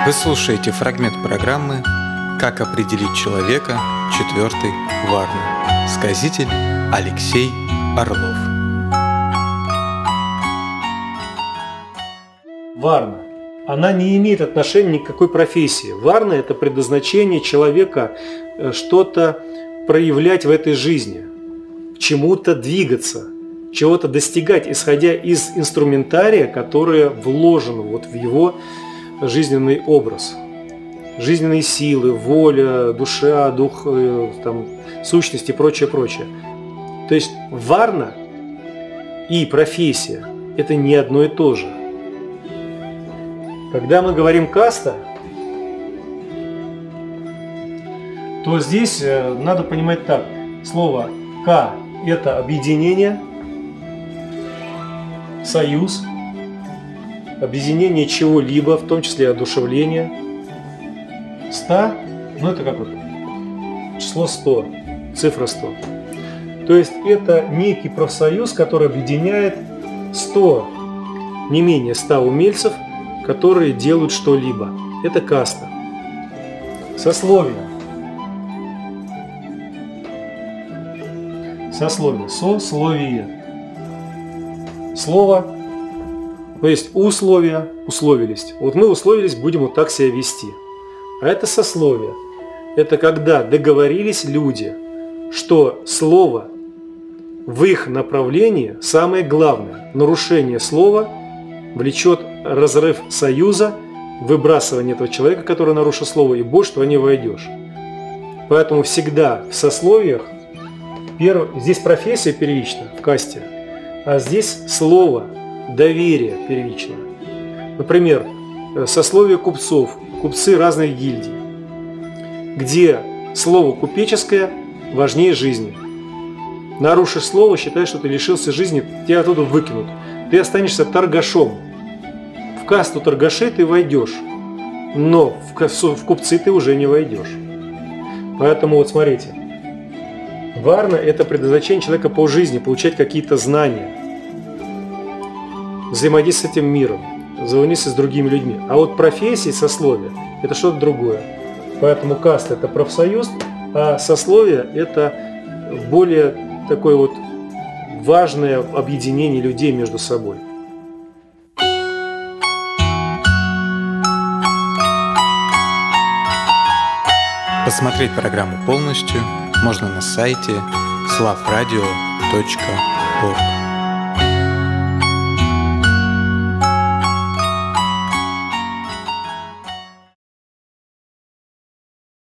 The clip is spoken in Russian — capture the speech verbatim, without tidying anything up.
Вы слушаете фрагмент программы «Как определить человека» четвёртой Варны. Сказитель Алексей Орлов. Варна. Она не имеет отношения ни к какой профессии. Варна – это предназначение человека что-то проявлять в этой жизни, к чему-то двигаться, чего-то достигать, исходя из инструментария, которое вложено вот в его жизненный образ. Жизненные силы, воля, душа, дух, там, сущность и прочее, прочее. То есть варна и профессия – это не одно и то же. Когда мы говорим каста, то здесь надо понимать так. Слово «ка» – это объединение, союз, объединение чего-либо, в том числе одушевление. Ста, ну это как вот число сто, цифра сто. То есть это некий профсоюз, который объединяет сто, не менее ста умельцев, которые делают что-либо. Это каста. Сословие. Сословие. Сословие. Слово. То есть условия, условились. Вот мы условились, будем вот так себя вести. А это сословие. Это когда договорились люди, что слово в их направлении самое главное. Нарушение слова влечет разрыв союза, выбрасывание этого человека, который нарушил слово, и больше туда не войдешь. Поэтому всегда в сословиях, перв... здесь профессия первична в касте, а здесь слово, доверие первично. Например, сословие купцов, купцы разных гильдий, где слово купеческое важнее жизни. Нарушишь слово, считай, что ты лишился жизни, тебя оттуда выкинут. Ты останешься торгашом. В касту торгашей ты войдешь, но в купцы ты уже не войдешь. Поэтому вот смотрите. Варна – это предназначение человека по жизни, получать какие-то знания, взаимодействовать с этим миром, взаимодействовать с другими людьми. А вот профессии, сословия – это что-то другое. Поэтому каста – это профсоюз, а сословие – это более такое вот важное объединение людей между собой. Посмотреть программу полностью можно на сайте славрадио точка орг.